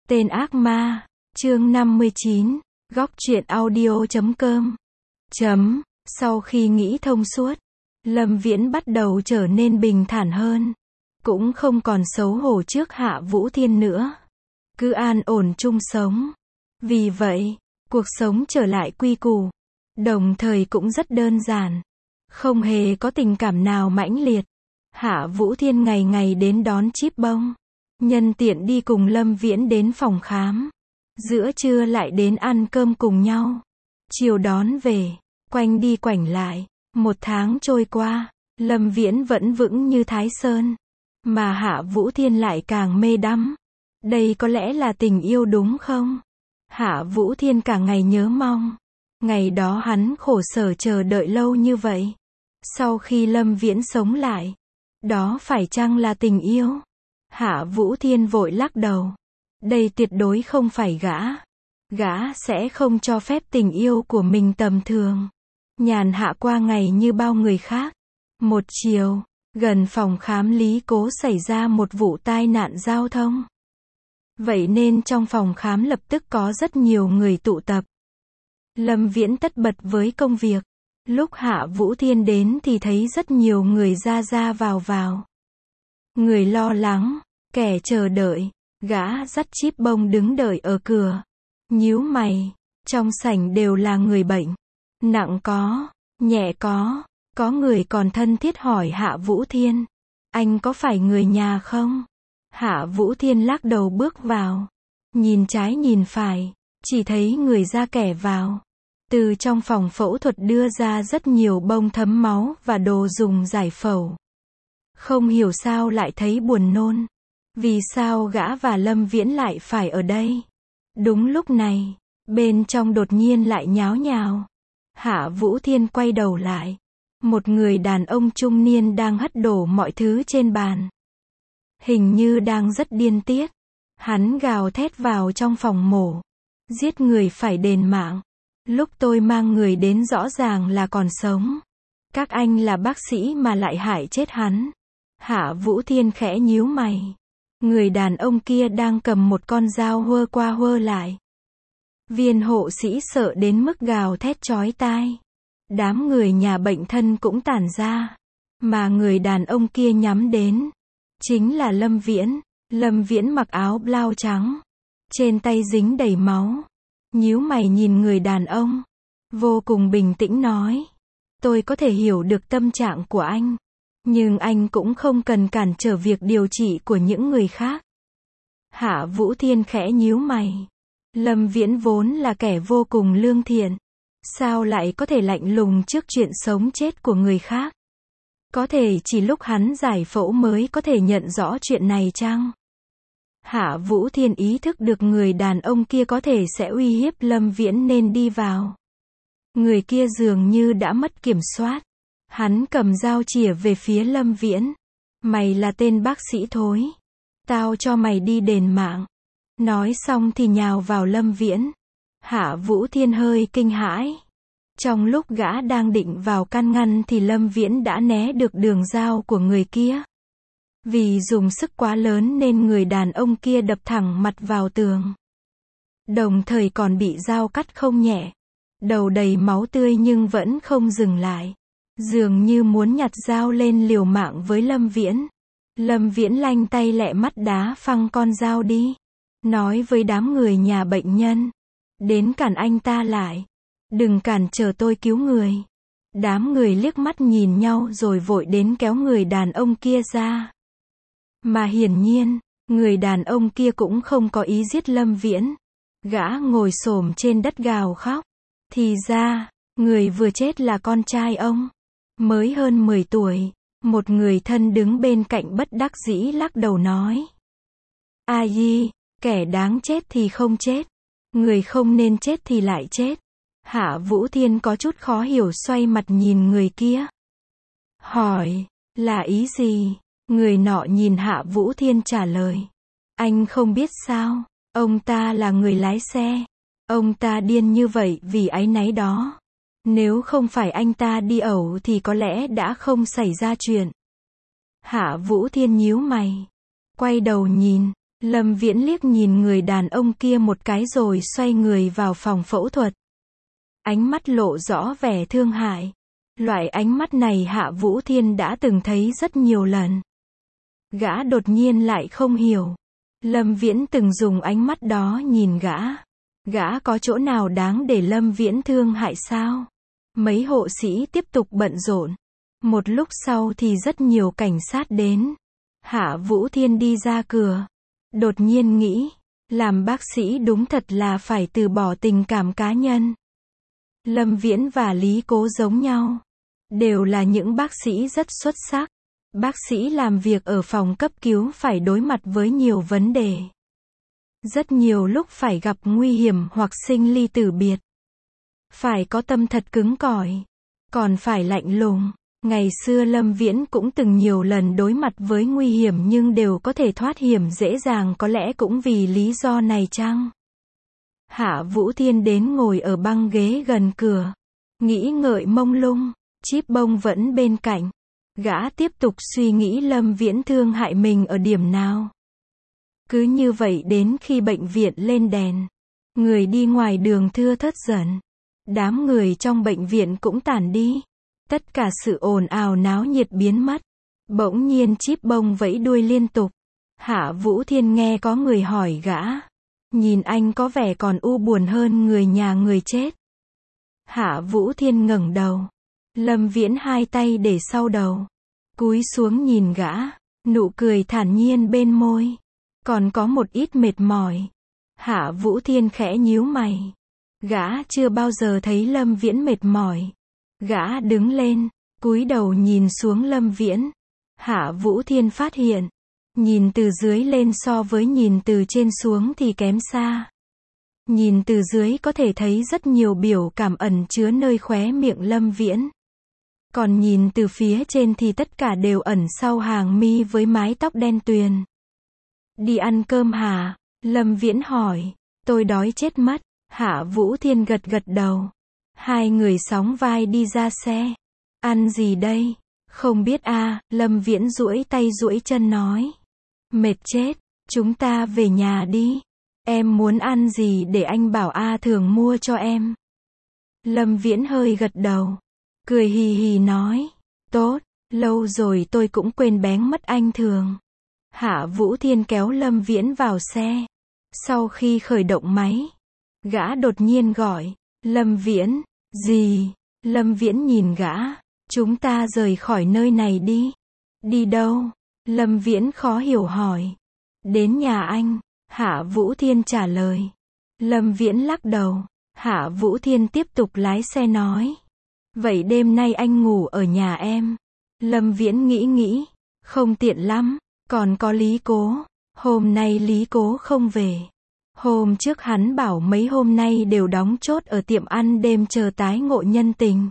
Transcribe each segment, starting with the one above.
Tên ác ma, chương 59, góc truyện audio.com. Sau khi nghĩ thông suốt, Lâm Viễn bắt đầu trở nên bình thản hơn. Cũng không còn xấu hổ trước Hạ Vũ Thiên nữa. Cứ an ổn chung sống. Vì vậy, cuộc sống trở lại quy củ. Đồng thời cũng rất đơn giản. Không hề có tình cảm nào mãnh liệt. Hạ Vũ Thiên ngày ngày đến đón Chíp Bông. Nhân tiện đi cùng Lâm Viễn đến phòng khám. Giữa trưa lại đến ăn cơm cùng nhau. Chiều đón về, quanh đi quảnh lại. 1 tháng trôi qua, Lâm Viễn vẫn vững như Thái Sơn. Mà Hạ Vũ Thiên lại càng mê đắm. Đây có lẽ là tình yêu đúng không? Hạ Vũ Thiên cả ngày nhớ mong. Ngày đó hắn khổ sở chờ đợi lâu như vậy. Sau khi Lâm Viễn sống lại, đó phải chăng là tình yêu? Hạ Vũ Thiên vội lắc đầu. Đây tuyệt đối không phải gã. Gã sẽ không cho phép tình yêu của mình tầm thường. Nhàn hạ qua ngày như bao người khác. Một chiều, gần phòng khám Lý Cố xảy ra một vụ tai nạn giao thông. Vậy nên trong phòng khám lập tức có rất nhiều người tụ tập. Lâm Viễn tất bật với công việc. Lúc Hạ Vũ Thiên đến thì thấy rất nhiều người ra vào. Người lo lắng, kẻ chờ đợi. Gã dắt Chíp Bông đứng đợi ở cửa. Nhíu mày, trong sảnh đều là người bệnh. Nặng có, nhẹ có người còn thân thiết hỏi Hạ Vũ Thiên. Anh có phải người nhà không? Hạ Vũ Thiên lắc đầu bước vào. Nhìn trái nhìn phải, chỉ thấy người ra kẻ vào. Từ trong phòng phẫu thuật đưa ra rất nhiều bông thấm máu và đồ dùng giải phẫu. Không hiểu sao lại thấy buồn nôn. Vì sao gã và Lâm Viễn lại phải ở đây? Đúng lúc này, bên trong đột nhiên lại nháo nhào. Hạ Vũ Thiên quay đầu lại. Một người đàn ông trung niên đang hất đổ mọi thứ trên bàn. Hình như đang rất điên tiết. Hắn gào thét vào trong phòng mổ. Giết người phải đền mạng. Lúc tôi mang người đến rõ ràng là còn sống. Các anh là bác sĩ mà lại hại chết hắn. Hạ Vũ Thiên khẽ nhíu mày. Người đàn ông kia đang cầm một con dao huơ qua huơ lại. Viên hộ sĩ sợ đến mức gào thét chói tai. Đám người nhà bệnh thân cũng tản ra. Mà người đàn ông kia nhắm đến chính là Lâm Viễn. Lâm Viễn mặc áo blau trắng. Trên tay dính đầy máu. Nhíu mày nhìn người đàn ông. Vô cùng bình tĩnh nói. Tôi có thể hiểu được tâm trạng của anh. Nhưng anh cũng không cần cản trở việc điều trị của những người khác. Hạ Vũ Thiên khẽ nhíu mày. Lâm Viễn vốn là kẻ vô cùng lương thiện. Sao lại có thể lạnh lùng trước chuyện sống chết của người khác? Có thể chỉ lúc hắn giải phẫu mới có thể nhận rõ chuyện này chăng? Hạ Vũ Thiên ý thức được người đàn ông kia có thể sẽ uy hiếp Lâm Viễn nên đi vào. Người kia dường như đã mất kiểm soát. Hắn cầm dao chĩa về phía Lâm Viễn. Mày là tên bác sĩ thối. Tao cho mày đi đền mạng. Nói xong thì nhào vào Lâm Viễn. Hạ Vũ Thiên hơi kinh hãi. Trong lúc gã đang định vào can ngăn thì Lâm Viễn đã né được đường dao của người kia. Vì dùng sức quá lớn nên người đàn ông kia đập thẳng mặt vào tường. Đồng thời còn bị dao cắt không nhẹ. Đầu đầy máu tươi nhưng vẫn không dừng lại. Dường như muốn nhặt dao lên liều mạng với Lâm Viễn. Lâm Viễn lanh tay lẹ mắt đá phăng con dao đi. Nói với đám người nhà bệnh nhân. Đến cản anh ta lại. Đừng cản trở tôi cứu người. Đám người liếc mắt nhìn nhau rồi vội đến kéo người đàn ông kia ra. Mà hiển nhiên, người đàn ông kia cũng không có ý giết Lâm Viễn. Gã ngồi xổm trên đất gào khóc. Thì ra, người vừa chết là con trai ông. Mới hơn 10 tuổi. Một người thân đứng bên cạnh bất đắc dĩ lắc đầu nói. A di, kẻ đáng chết thì không chết. Người không nên chết thì lại chết. Hạ Vũ Thiên có chút khó hiểu xoay mặt nhìn người kia. Hỏi, là ý gì? Người nọ nhìn Hạ Vũ Thiên trả lời. Anh không biết sao? Ông ta là người lái xe. Ông ta điên như vậy vì áy náy đó. Nếu không phải anh ta đi ẩu thì có lẽ đã không xảy ra chuyện. Hạ Vũ Thiên nhíu mày. Quay đầu nhìn. Lâm Viễn liếc nhìn người đàn ông kia một cái rồi xoay người vào phòng phẫu thuật. Ánh mắt lộ rõ vẻ thương hại. Loại ánh mắt này Hạ Vũ Thiên đã từng thấy rất nhiều lần. Gã đột nhiên lại không hiểu. Lâm Viễn từng dùng ánh mắt đó nhìn gã. Gã có chỗ nào đáng để Lâm Viễn thương hại sao? Mấy hộ sĩ tiếp tục bận rộn. Một lúc sau thì rất nhiều cảnh sát đến. Hạ Vũ Thiên đi ra cửa. Đột nhiên nghĩ, làm bác sĩ đúng thật là phải từ bỏ tình cảm cá nhân. Lâm Viễn và Lý Cố giống nhau. Đều là những bác sĩ rất xuất sắc. Bác sĩ làm việc ở phòng cấp cứu phải đối mặt với nhiều vấn đề. Rất nhiều lúc phải gặp nguy hiểm hoặc sinh ly tử biệt. Phải có tâm thật cứng cỏi. Còn phải lạnh lùng. Ngày xưa Lâm Viễn cũng từng nhiều lần đối mặt với nguy hiểm nhưng đều có thể thoát hiểm dễ dàng, có lẽ cũng vì lý do này chăng? Hạ Vũ Thiên đến ngồi ở băng ghế gần cửa. Nghĩ ngợi mông lung. Chíp bông vẫn bên cạnh. Gã tiếp tục suy nghĩ Lâm Viễn thương hại mình ở điểm nào. Cứ như vậy đến khi bệnh viện lên đèn. Người đi ngoài đường thưa thớt dần. Đám người trong bệnh viện cũng tản đi. Tất cả sự ồn ào náo nhiệt biến mất. Bỗng nhiên Chíp bông vẫy đuôi liên tục. Hạ Vũ Thiên nghe có người hỏi gã. Nhìn anh có vẻ còn u buồn hơn người nhà người chết. Hạ Vũ Thiên ngẩng đầu. Lâm Viễn hai tay để sau đầu. Cúi xuống nhìn gã. Nụ cười thản nhiên bên môi. Còn có một ít mệt mỏi. Hạ Vũ Thiên khẽ nhíu mày. Gã chưa bao giờ thấy Lâm Viễn mệt mỏi. Gã đứng lên, cúi đầu nhìn xuống Lâm Viễn. Hạ Vũ Thiên phát hiện, nhìn từ dưới lên so với nhìn từ trên xuống thì kém xa. Nhìn từ dưới có thể thấy rất nhiều biểu cảm ẩn chứa nơi khóe miệng Lâm Viễn. Còn nhìn từ phía trên thì tất cả đều ẩn sau hàng mi với mái tóc đen tuyền. Đi ăn cơm hả? Lâm Viễn hỏi. Tôi đói chết mất. Hạ Vũ Thiên gật gật đầu. Hai người sóng vai đi ra xe. Ăn gì đây? Không biết à, Lâm Viễn duỗi tay duỗi chân nói. Mệt chết, chúng ta về nhà đi. Em muốn ăn gì để anh bảo A Thường mua cho em. Lâm Viễn hơi gật đầu. Cười hì hì nói. Tốt, lâu rồi tôi cũng quên béng mất anh Thường. Hạ Vũ Thiên kéo Lâm Viễn vào xe. Sau khi khởi động máy, gã đột nhiên gọi. Lâm Viễn. Gì? Lâm Viễn nhìn gã. Chúng ta rời khỏi nơi này đi. Đi đâu? Lâm Viễn khó hiểu hỏi. Đến nhà anh. Hạ Vũ Thiên trả lời. Lâm Viễn lắc đầu. Hạ Vũ Thiên tiếp tục lái xe nói. Vậy đêm nay anh ngủ ở nhà em. Lâm Viễn nghĩ. Không tiện lắm. Còn có Lý Cố. Hôm nay Lý Cố không về. Hôm trước hắn bảo mấy hôm nay đều đóng chốt ở tiệm ăn đêm chờ tái ngộ nhân tình.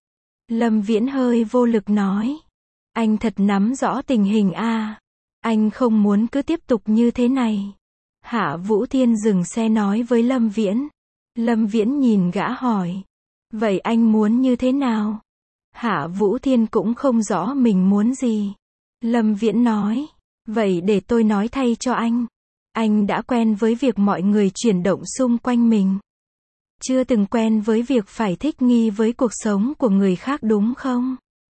Lâm Viễn hơi vô lực nói. Anh thật nắm rõ tình hình a. Anh không muốn cứ tiếp tục như thế này. Hạ Vũ Thiên dừng xe nói với Lâm Viễn. Lâm Viễn nhìn gã hỏi. Vậy anh muốn như thế nào? Hạ Vũ Thiên cũng không rõ mình muốn gì. Lâm Viễn nói. Vậy để tôi nói thay cho anh. Anh đã quen với việc mọi người chuyển động xung quanh mình. Chưa từng quen với việc phải thích nghi với cuộc sống của người khác đúng không?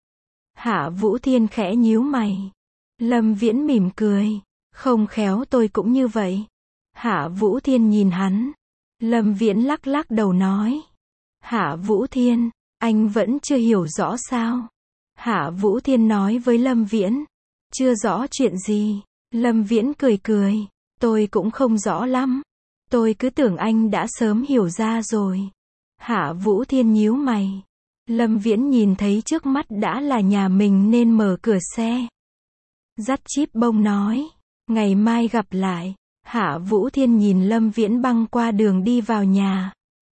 Hạ Vũ Thiên khẽ nhíu mày. Lâm Viễn mỉm cười. Không khéo tôi cũng như vậy. Hạ Vũ Thiên nhìn hắn. Lâm Viễn lắc lắc đầu nói. Hạ Vũ Thiên, anh vẫn chưa hiểu rõ sao? Hạ Vũ Thiên nói với Lâm Viễn. Chưa rõ chuyện gì? Lâm Viễn cười. Tôi cũng không rõ lắm. Tôi cứ tưởng anh đã sớm hiểu ra rồi. Hạ Vũ Thiên nhíu mày. Lâm Viễn nhìn thấy trước mắt đã là nhà mình nên mở cửa xe. Dắt Chíp bông nói. Ngày mai gặp lại. Hạ Vũ Thiên nhìn Lâm Viễn băng qua đường đi vào nhà.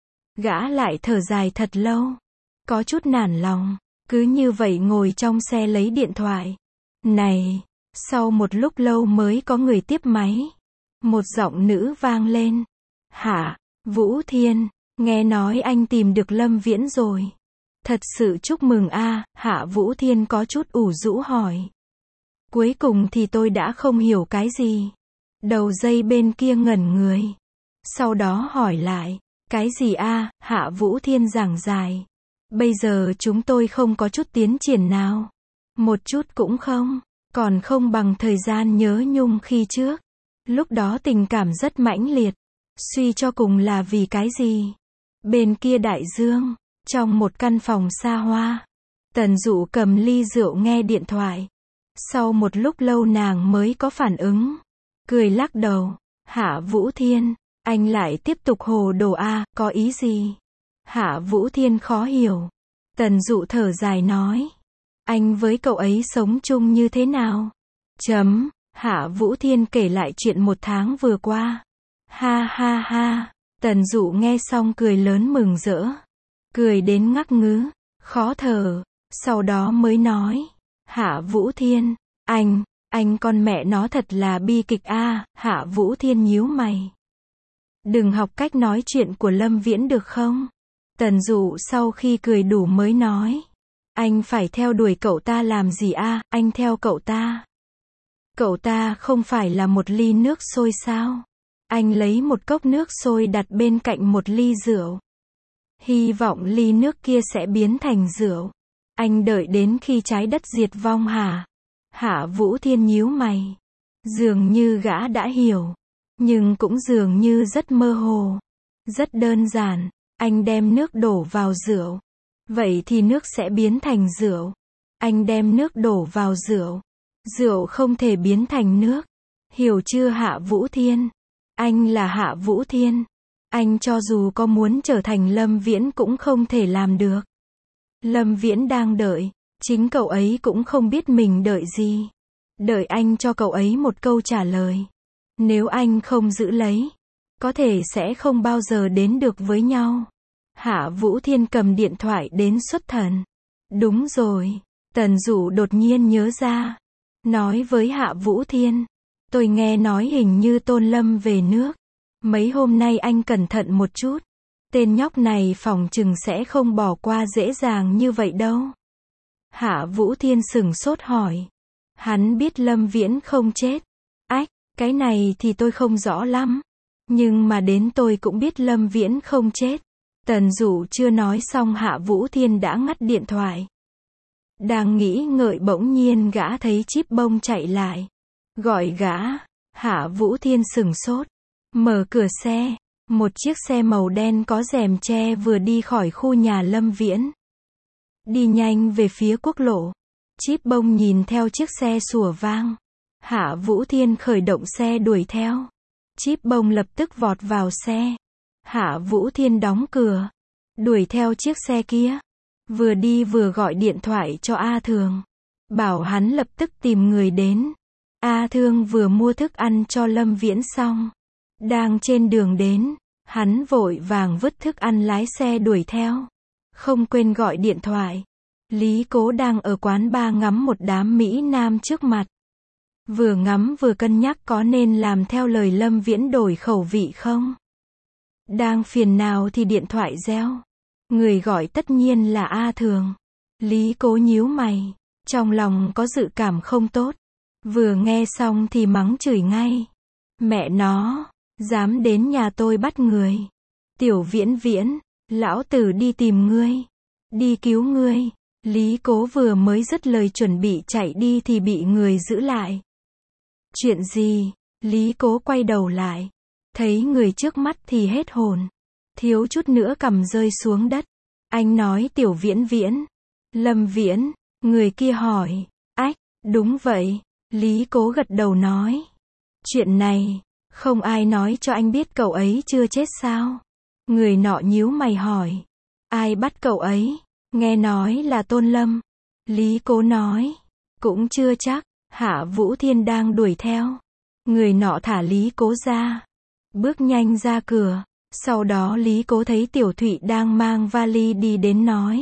Gã lại thở dài thật lâu. Có chút nản lòng. Cứ như vậy ngồi trong xe lấy điện thoại. Này. Sau một lúc lâu mới có người tiếp máy. Một giọng nữ vang lên. Hạ Vũ Thiên, nghe nói anh tìm được Lâm Viễn rồi. Thật sự chúc mừng a. Hạ Vũ Thiên có chút ủ rũ hỏi. Cuối cùng thì tôi đã không hiểu cái gì. Đầu dây bên kia ngẩn người. Sau đó hỏi lại. Cái gì a? Hạ Vũ Thiên giảng giải. Bây giờ chúng tôi không có chút tiến triển nào. Một chút cũng không. Còn không bằng thời gian nhớ nhung khi trước. Lúc đó tình cảm rất mãnh liệt. Suy cho cùng là vì cái gì? Bên kia đại dương, trong một căn phòng xa hoa, Tần Dụ cầm ly rượu nghe điện thoại. Sau một lúc lâu nàng mới có phản ứng. Cười lắc đầu. Hạ Vũ Thiên, anh lại tiếp tục hồ đồ a, có ý gì? Hạ Vũ Thiên khó hiểu. Tần Dụ thở dài nói. Anh với cậu ấy sống chung như thế nào? Hạ Vũ Thiên kể lại chuyện một tháng vừa qua. Ha ha ha. Tần Dụ nghe xong cười lớn mừng rỡ. Cười đến ngắc ngứ, khó thở. Sau đó mới nói. Hạ Vũ Thiên, anh con mẹ nó thật là bi kịch a. Hạ Vũ Thiên nhíu mày. Đừng học cách nói chuyện của Lâm Viễn được không? Tần Dụ sau khi cười đủ mới nói. Anh phải theo đuổi cậu ta làm gì a? Anh theo cậu ta. Cậu ta không phải là một ly nước sôi sao? Anh lấy một cốc nước sôi đặt bên cạnh một ly rượu. Hy vọng ly nước kia sẽ biến thành rượu. Anh đợi đến khi trái đất diệt vong hả? Hạ Vũ Thiên nhíu mày. Dường như gã đã hiểu. Nhưng cũng dường như rất mơ hồ. Rất đơn giản. Anh đem nước đổ vào rượu. Vậy thì nước sẽ biến thành rượu. Anh đem nước đổ vào rượu. Rượu không thể biến thành nước. Hiểu chưa Hạ Vũ Thiên? Anh là Hạ Vũ Thiên. Anh cho dù có muốn trở thành Lâm Viễn cũng không thể làm được. Lâm Viễn đang đợi. Chính cậu ấy cũng không biết mình đợi gì. Đợi anh cho cậu ấy một câu trả lời. Nếu anh không giữ lấy, có thể sẽ không bao giờ đến được với nhau. Hạ Vũ Thiên cầm điện thoại đến xuất thần. Đúng rồi. Tần Dụ đột nhiên nhớ ra. Nói với Hạ Vũ Thiên. Tôi nghe nói hình như Tôn Lâm về nước. Mấy hôm nay anh cẩn thận một chút. Tên nhóc này phỏng chừng sẽ không bỏ qua dễ dàng như vậy đâu. Hạ Vũ Thiên sửng sốt hỏi. Hắn biết Lâm Viễn không chết. Ách, cái này thì tôi không rõ lắm. Nhưng mà đến tôi cũng biết Lâm Viễn không chết. Tần Dụ chưa nói xong Hạ Vũ Thiên đã ngắt điện thoại. Đang nghĩ ngợi bỗng nhiên gã thấy Chíp Bông chạy lại. Gọi gã. Hạ Vũ Thiên sửng sốt. Mở cửa xe. Một chiếc xe màu đen có rèm che vừa đi khỏi khu nhà Lâm Viễn. Đi nhanh về phía quốc lộ. Chíp Bông nhìn theo chiếc xe sủa vang. Hạ Vũ Thiên khởi động xe đuổi theo. Chíp Bông lập tức vọt vào xe. Hạ Vũ Thiên đóng cửa. Đuổi theo chiếc xe kia. Vừa đi vừa gọi điện thoại cho A Thường. Bảo hắn lập tức tìm người đến. A Thương vừa mua thức ăn cho Lâm Viễn xong. Đang trên đường đến. Hắn vội vàng vứt thức ăn lái xe đuổi theo. Không quên gọi điện thoại. Lý Cố đang ở quán bar ngắm một đám Mỹ Nam trước mặt. Vừa ngắm vừa cân nhắc có nên làm theo lời Lâm Viễn đổi khẩu vị không. Đang phiền nào thì điện thoại reo. Người gọi tất nhiên là A Thường. Lý Cố nhíu mày. Trong lòng có dự cảm không tốt. Vừa nghe xong thì mắng chửi ngay. Mẹ nó, dám đến nhà tôi bắt người. Tiểu Viễn Viễn, lão tử đi tìm ngươi. Đi cứu ngươi. Lý Cố vừa mới dứt lời chuẩn bị chạy đi thì bị người giữ lại. Chuyện gì? Lý Cố quay đầu lại. Thấy người trước mắt thì hết hồn. Thiếu chút nữa cầm rơi xuống đất. Anh nói Tiểu Viễn Viễn. Lâm Viễn. Người kia hỏi. Ách, đúng vậy. Lý Cố gật đầu nói. Chuyện này, không ai nói cho anh biết cậu ấy chưa chết sao? Người nọ nhíu mày hỏi. Ai bắt cậu ấy? Nghe nói là Tôn Lâm. Lý Cố nói. Cũng chưa chắc. Hạ Vũ Thiên đang đuổi theo. Người nọ thả Lý Cố ra. Bước nhanh ra cửa. Sau đó Lý Cố thấy Tiểu Thụy đang mang vali đi đến nói.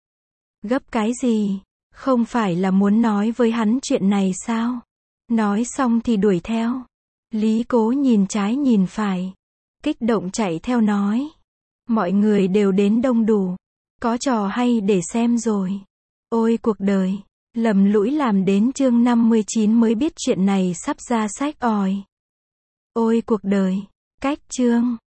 Gấp cái gì? Không phải là muốn nói với hắn chuyện này sao? Nói xong thì đuổi theo. Lý Cố nhìn trái nhìn phải. Kích động chạy theo nói. Mọi người đều đến đông đủ. Có trò hay để xem rồi. Ôi cuộc đời. Lầm lũi làm đến chương 59 mới biết chuyện này sắp ra sách ỏi. Ôi cuộc đời. Cách chương